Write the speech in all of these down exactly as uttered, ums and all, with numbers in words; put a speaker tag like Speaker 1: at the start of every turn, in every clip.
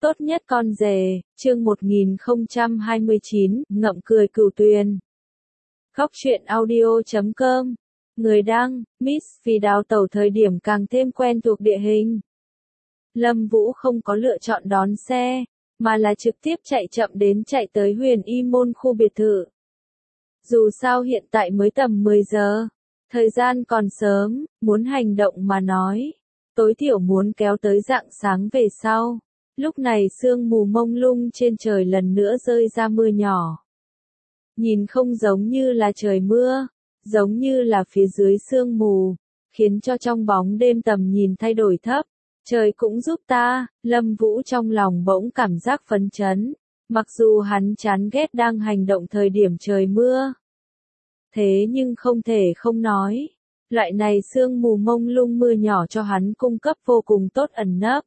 Speaker 1: Tốt nhất con rể, chương một nghìn không trăm hai mươi chín, ngậm cười cửu tuyền. Góc truyện audio chấm com. Người đăng, Miss vì đào tẩu thời điểm càng thêm quen thuộc địa hình. Lâm Vũ không có lựa chọn đón xe, mà là trực tiếp chạy chậm đến chạy tới Huyền Y Môn khu biệt thự. Dù sao hiện tại mới tầm mười giờ, thời gian còn sớm, muốn hành động mà nói, tối thiểu muốn kéo tới rạng sáng về sau. Lúc này sương mù mông lung trên trời lần nữa rơi ra mưa nhỏ. Nhìn không giống như là trời mưa, giống như là phía dưới sương mù, khiến cho trong bóng đêm tầm nhìn thay đổi thấp. Trời cũng giúp ta, Lâm Vũ trong lòng bỗng cảm giác phấn chấn, mặc dù hắn chán ghét đang hành động thời điểm trời mưa. Thế nhưng không thể không nói, loại này sương mù mông lung mưa nhỏ cho hắn cung cấp vô cùng tốt ẩn nấp.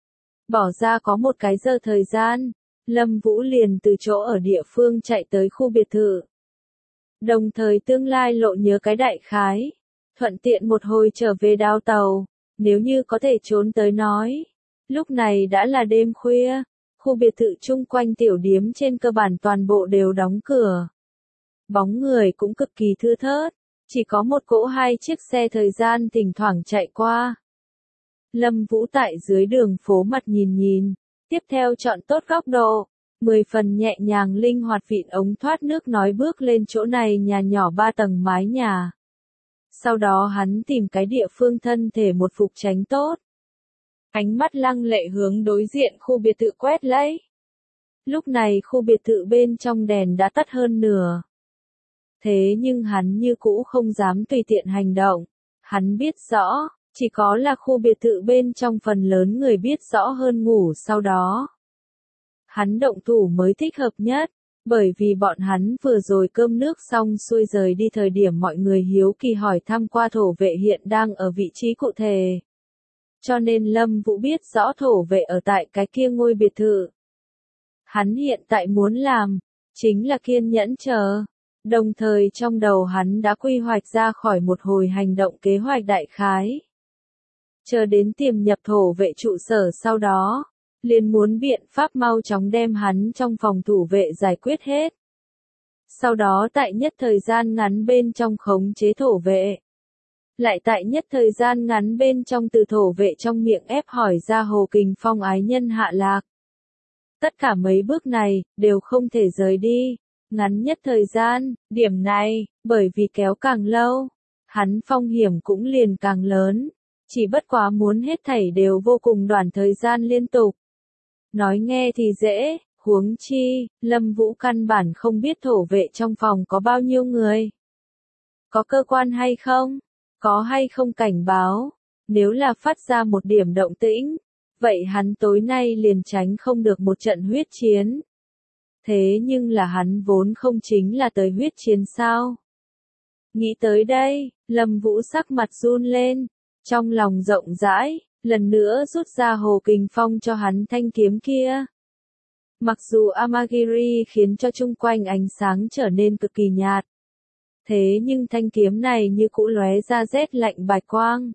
Speaker 1: Bỏ ra có một cái giờ thời gian, Lâm Vũ liền từ chỗ ở địa phương chạy tới khu biệt thự. Đồng thời tương lai lộ nhớ cái đại khái, thuận tiện một hồi trở về đào tàu, nếu như có thể trốn tới nói. Lúc này đã là đêm khuya, khu biệt thự chung quanh tiểu điếm trên cơ bản toàn bộ đều đóng cửa. Bóng người cũng cực kỳ thưa thớt, chỉ có một cỗ hai chiếc xe thời gian thỉnh thoảng chạy qua. Lâm Vũ tại dưới đường phố mặt nhìn nhìn, tiếp theo chọn tốt góc độ, mười phần nhẹ nhàng linh hoạt vịn ống thoát nước nói bước lên chỗ này nhà nhỏ ba tầng mái nhà. Sau đó hắn tìm cái địa phương thân thể một phục tránh tốt. Ánh mắt lăng lệ hướng đối diện khu biệt thự quét lấy. Lúc này khu biệt thự bên trong đèn đã tắt hơn nửa. Thế nhưng hắn như cũ không dám tùy tiện hành động. Hắn biết rõ, chỉ có là khu biệt thự bên trong phần lớn người biết rõ hơn ngủ sau đó. Hắn động thủ mới thích hợp nhất, bởi vì bọn hắn vừa rồi cơm nước xong xuôi rời đi thời điểm mọi người hiếu kỳ hỏi thăm qua thổ vệ hiện đang ở vị trí cụ thể. Cho nên Lâm Vũ biết rõ thổ vệ ở tại cái kia ngôi biệt thự. Hắn hiện tại muốn làm, chính là kiên nhẫn chờ. Đồng thời trong đầu hắn đã quy hoạch ra khỏi một hồi hành động kế hoạch đại khái. Chờ đến tiềm nhập thổ vệ trụ sở sau đó, liền muốn biện pháp mau chóng đem hắn trong phòng thủ vệ giải quyết hết. Sau đó tại nhất thời gian ngắn bên trong khống chế thổ vệ. Lại tại nhất thời gian ngắn bên trong từ thổ vệ trong miệng ép hỏi ra Hồ Kình Phong ái nhân hạ lạc. Tất cả mấy bước này, đều không thể rời đi. Ngắn nhất thời gian, điểm này, bởi vì kéo càng lâu, hắn phong hiểm cũng liền càng lớn. Chỉ bất quá muốn hết thảy đều vô cùng đoạn thời gian liên tục. Nói nghe thì dễ, huống chi, Lâm Vũ căn bản không biết thổ vệ trong phòng có bao nhiêu người. Có cơ quan hay không? Có hay không cảnh báo? Nếu là phát ra một điểm động tĩnh, vậy hắn tối nay liền tránh không được một trận huyết chiến. Thế nhưng là hắn vốn không chính là tới huyết chiến sao? Nghĩ tới đây, Lâm Vũ sắc mặt run lên. Trong lòng rộng rãi, lần nữa rút ra Hồ Kình Phong cho hắn thanh kiếm kia. Mặc dù Amagiri khiến cho chung quanh ánh sáng trở nên cực kỳ nhạt. Thế nhưng thanh kiếm này như cũ lóe ra rét lạnh bạch quang.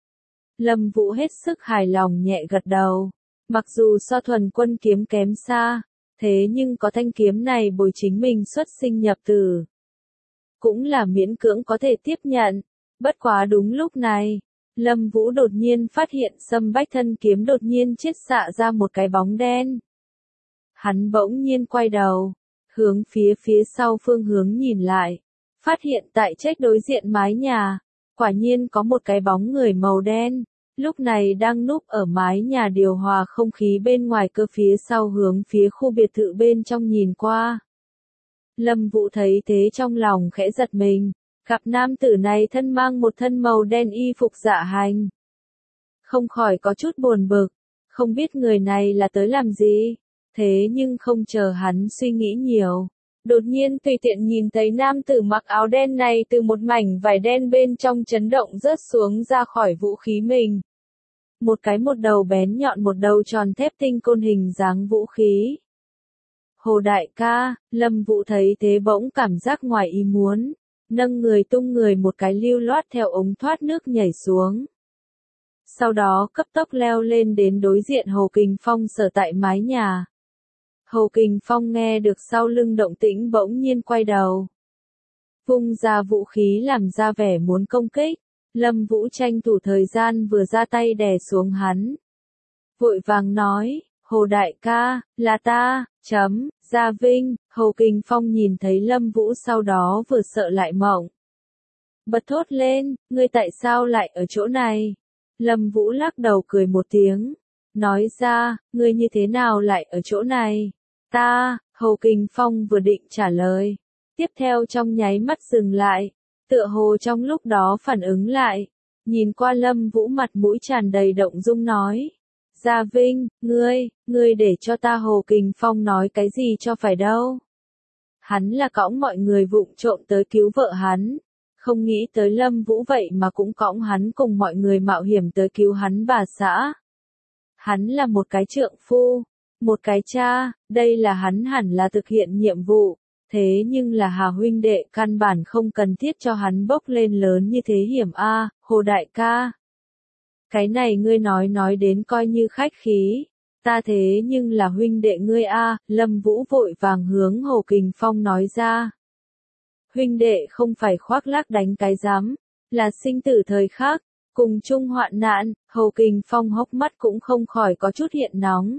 Speaker 1: Lâm Vũ hết sức hài lòng nhẹ gật đầu. Mặc dù so thuần quân kiếm kém xa, thế nhưng có thanh kiếm này bồi chính mình xuất sinh nhập tử. Cũng là miễn cưỡng có thể tiếp nhận. Bất quá đúng lúc này, Lâm Vũ đột nhiên phát hiện Sâm Bách thân kiếm đột nhiên chiết xạ ra một cái bóng đen. Hắn bỗng nhiên quay đầu, hướng phía phía sau phương hướng nhìn lại, phát hiện tại trách đối diện mái nhà, quả nhiên có một cái bóng người màu đen, lúc này đang núp ở mái nhà điều hòa không khí bên ngoài cơ phía sau hướng phía khu biệt thự bên trong nhìn qua. Lâm Vũ thấy thế trong lòng khẽ giật mình. Cặp nam tử này thân mang một thân màu đen y phục dạ hành. Không khỏi có chút buồn bực, không biết người này là tới làm gì, thế nhưng không chờ hắn suy nghĩ nhiều. Đột nhiên tùy tiện nhìn thấy nam tử mặc áo đen này từ một mảnh vải đen bên trong chấn động rớt xuống ra khỏi vũ khí mình. Một cái một đầu bén nhọn một đầu tròn thép tinh côn hình dáng vũ khí. Hồ đại ca, Lâm Vũ thấy thế bỗng cảm giác ngoài ý muốn. Nâng người tung người một cái lưu loát theo ống thoát nước nhảy xuống. sau đó cấp tốc leo lên đến đối diện Hồ Kình Phong sở tại mái nhà. Hồ Kình Phong nghe được sau lưng động tĩnh bỗng nhiên quay đầu. Vung ra vũ khí làm ra vẻ muốn công kích, Lâm Vũ tranh thủ thời gian vừa ra tay đè xuống hắn. Vội vàng nói, Hồ đại ca, là ta, chấm, Gia Vinh. Hồ Kình Phong nhìn thấy Lâm Vũ sau đó vừa sợ lại mộng. Bật thốt lên, ngươi tại sao lại ở chỗ này? Lâm Vũ lắc đầu cười một tiếng, nói ra, ngươi như thế nào lại ở chỗ này? Ta, Hồ Kình Phong vừa định trả lời. Tiếp theo trong nháy mắt dừng lại, tựa hồ trong lúc đó phản ứng lại, nhìn qua Lâm Vũ mặt mũi tràn đầy động dung nói. Gia Vinh, ngươi, ngươi để cho ta Hồ Kình Phong nói cái gì cho phải đâu. Hắn là cõng mọi người vụng trộm tới cứu vợ hắn, không nghĩ tới Lâm Vũ vậy mà cũng cõng hắn cùng mọi người mạo hiểm tới cứu hắn bà xã. Hắn là một cái trượng phu, một cái cha, đây là hắn hẳn là thực hiện nhiệm vụ, thế nhưng là Hà huynh đệ căn bản không cần thiết cho hắn bốc lên lớn như thế hiểm a, Hồ đại ca. Cái này ngươi nói nói đến coi như khách khí, ta thế nhưng là huynh đệ ngươi a, Lâm Vũ vội vàng hướng Hồ Kình Phong nói ra. Huynh đệ không phải khoác lác đánh cái giám, là sinh tử thời khắc, cùng chung hoạn nạn, Hồ Kình Phong hốc mắt cũng không khỏi có chút hiện nóng.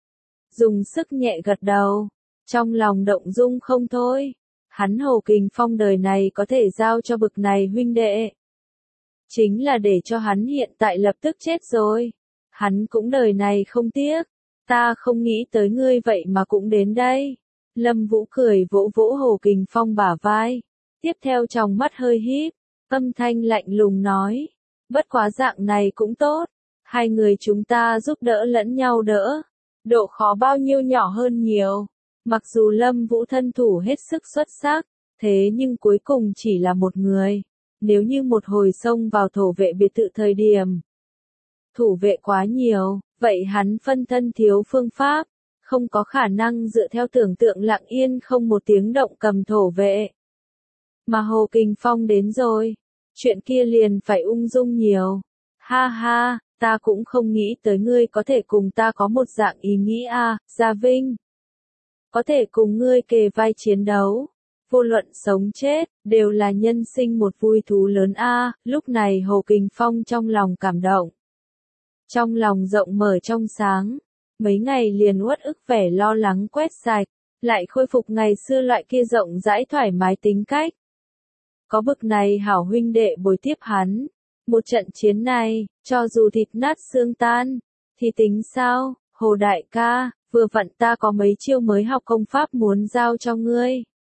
Speaker 1: Dùng sức nhẹ gật đầu, trong lòng động dung không thôi, hắn Hồ Kình Phong đời này có thể giao cho bực này huynh đệ. Chính là để cho hắn hiện tại lập tức chết rồi. Hắn cũng đời này không tiếc. Ta không nghĩ tới ngươi vậy mà cũng đến đây. Lâm Vũ cười vỗ vỗ Hồ Kình Phong bả vai. Tiếp theo trong mắt hơi híp, âm thanh lạnh lùng nói. Bất quá dạng này cũng tốt. Hai người chúng ta giúp đỡ lẫn nhau đỡ. Độ khó bao nhiêu nhỏ hơn nhiều. Mặc dù Lâm Vũ thân thủ hết sức xuất sắc, thế nhưng cuối cùng chỉ là một người. Nếu như một hồi xông vào thổ vệ biệt thự thời điểm, thủ vệ quá nhiều, vậy hắn phân thân thiếu phương pháp, không có khả năng dựa theo tưởng tượng lặng yên không một tiếng động cầm thổ vệ. Mà Hồ Kình Phong đến rồi, chuyện kia liền phải ung dung nhiều. Ha ha, ta cũng không nghĩ tới ngươi có thể cùng ta có một dạng ý nghĩ a, Gia Vinh. Có thể cùng ngươi kề vai chiến đấu. Vô luận sống chết, đều là nhân sinh một vui thú lớn a. Lúc này Hồ Kình Phong trong lòng cảm động. Trong lòng rộng mở trong sáng, mấy ngày liền uất ức vẻ lo lắng quét sạch, lại khôi phục ngày xưa loại kia rộng rãi thoải mái tính cách. Có bực này hảo huynh đệ bồi tiếp hắn, một trận chiến này, cho dù thịt nát xương tan, thì tính sao, Hồ đại ca, vừa vặn ta có mấy chiêu mới học công pháp muốn giao cho ngươi.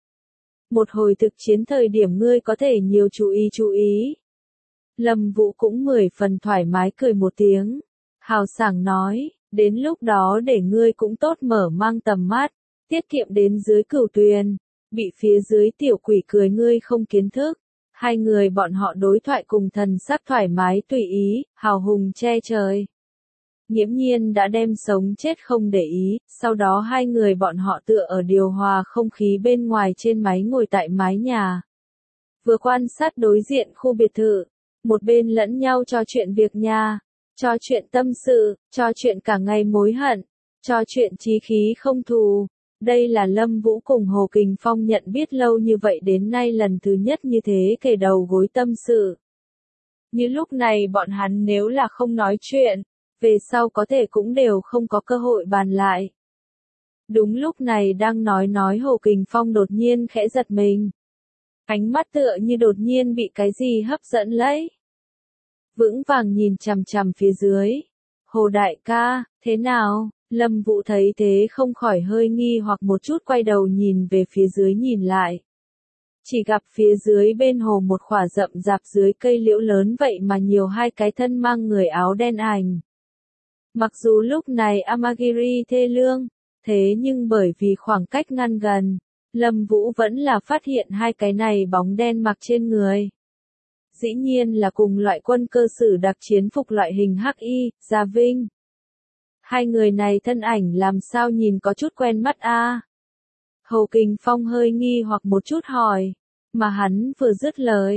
Speaker 1: Một hồi thực chiến thời điểm ngươi có thể nhiều chú ý chú ý. Lâm Vũ cũng mười phần thoải mái cười một tiếng. Hào sảng nói, đến lúc đó để ngươi cũng tốt mở mang tầm mắt, tiết kiệm đến dưới cửu tuyền. Bị phía dưới tiểu quỷ cười ngươi không kiến thức. Hai người bọn họ đối thoại cùng thần sắc thoải mái tùy ý, hào hùng che trời. Nghiễm nhiên đã đem sống chết không để ý, sau đó hai người bọn họ tựa ở điều hòa không khí bên ngoài trên máy ngồi tại mái nhà. Vừa quan sát đối diện khu biệt thự, một bên lẫn nhau trò chuyện việc nhà, trò chuyện tâm sự, trò chuyện cả ngày mối hận, trò chuyện chí khí không thù. Đây là Lâm Vũ cùng Hồ Kình Phong nhận biết lâu như vậy đến nay lần thứ nhất như thế kề đầu gối tâm sự. Như lúc này bọn hắn nếu là không nói chuyện, về sau có thể cũng đều không có cơ hội bàn lại. Đúng lúc này đang nói nói Hồ Kình Phong đột nhiên khẽ giật mình. Ánh mắt tựa như đột nhiên bị cái gì hấp dẫn lấy. Vững vàng nhìn chằm chằm phía dưới. Hồ đại ca, thế nào? Lâm Vũ thấy thế không khỏi hơi nghi hoặc một chút quay đầu nhìn về phía dưới nhìn lại. Chỉ gặp phía dưới bên hồ một khỏa rậm rạp dưới cây liễu lớn vậy mà nhiều hai cái thân mang người áo đen ảnh. Mặc dù lúc này Amagiri thê lương, thế nhưng bởi vì khoảng cách ngăn gần, Lâm Vũ vẫn là phát hiện hai cái này bóng đen mặc trên người. Dĩ nhiên là cùng loại quân cơ sử đặc chiến phục loại hình hắc y, Gia Vinh. Hai người này thân ảnh làm sao nhìn có chút quen mắt a? Hồ Kình Phong hơi nghi hoặc một chút hỏi, mà hắn vừa dứt lời,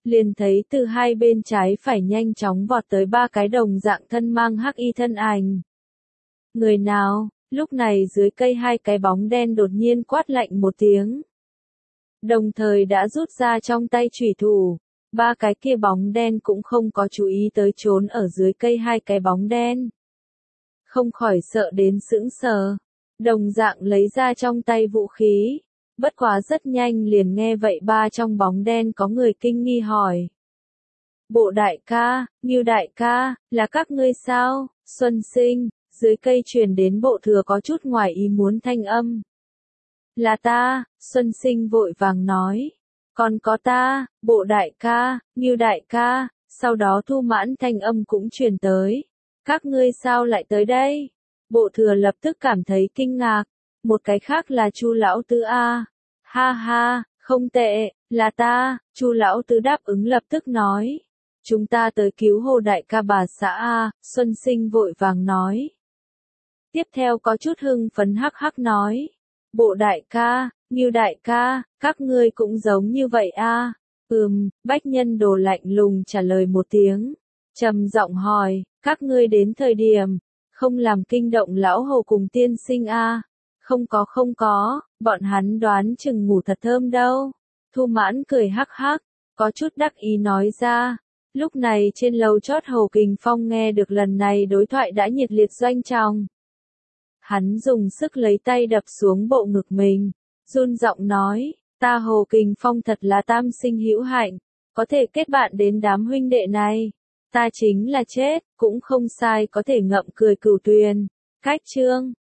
Speaker 1: liền thấy từ hai bên trái phải nhanh chóng vọt tới ba cái đồng dạng thân mang hắc y thân ảnh. Người nào? Lúc này dưới cây hai cái bóng đen đột nhiên quát lạnh một tiếng. Đồng thời đã rút ra trong tay chủy thủ. Ba cái kia bóng đen cũng không có chú ý tới trốn ở dưới cây hai cái bóng đen. Không khỏi sợ đến sững sờ. Đồng dạng lấy ra trong tay vũ khí. Bất quá rất nhanh liền nghe vậy ba trong bóng đen có người kinh nghi hỏi. Bộ đại ca, Ngưu đại ca, là các ngươi sao? Xuân Sinh, dưới cây truyền đến Bộ Thừa có chút ngoài ý muốn thanh âm. Là ta, Xuân Sinh vội vàng nói. Còn có ta, Bộ đại ca, Ngưu đại ca, sau đó Thu Mãn thanh âm cũng truyền tới. Các ngươi sao lại tới đây? Bộ Thừa lập tức cảm thấy kinh ngạc. Một cái khác là Chu lão tứ a. Ha ha, không tệ, là ta, Chu lão tứ đáp ứng lập tức nói. Chúng ta tới cứu Hồ đại ca bà xã a, Xuân Sinh vội vàng nói. Tiếp theo có chút hưng phấn hắc hắc nói. Bộ đại ca, Ngưu đại ca, các ngươi cũng giống như vậy a. Ừm, Bách Nhân Đồ lạnh lùng trả lời một tiếng. Trầm giọng hỏi, các ngươi đến thời điểm, không làm kinh động lão Hồ cùng tiên sinh a. Không có không có, bọn hắn đoán chừng ngủ thật thơm đâu. Thu Mãn cười hắc hắc, có chút đắc ý nói ra. Lúc này trên lầu chót Hồ Kình Phong nghe được lần này đối thoại đã nhiệt liệt doanh trọng. Hắn dùng sức lấy tay đập xuống bộ ngực mình, run giọng nói, ta Hồ Kình Phong thật là tam sinh hữu hạnh, có thể kết bạn đến đám huynh đệ này. Ta chính là chết, cũng không sai có thể ngậm cười cửu tuyền. Cách chương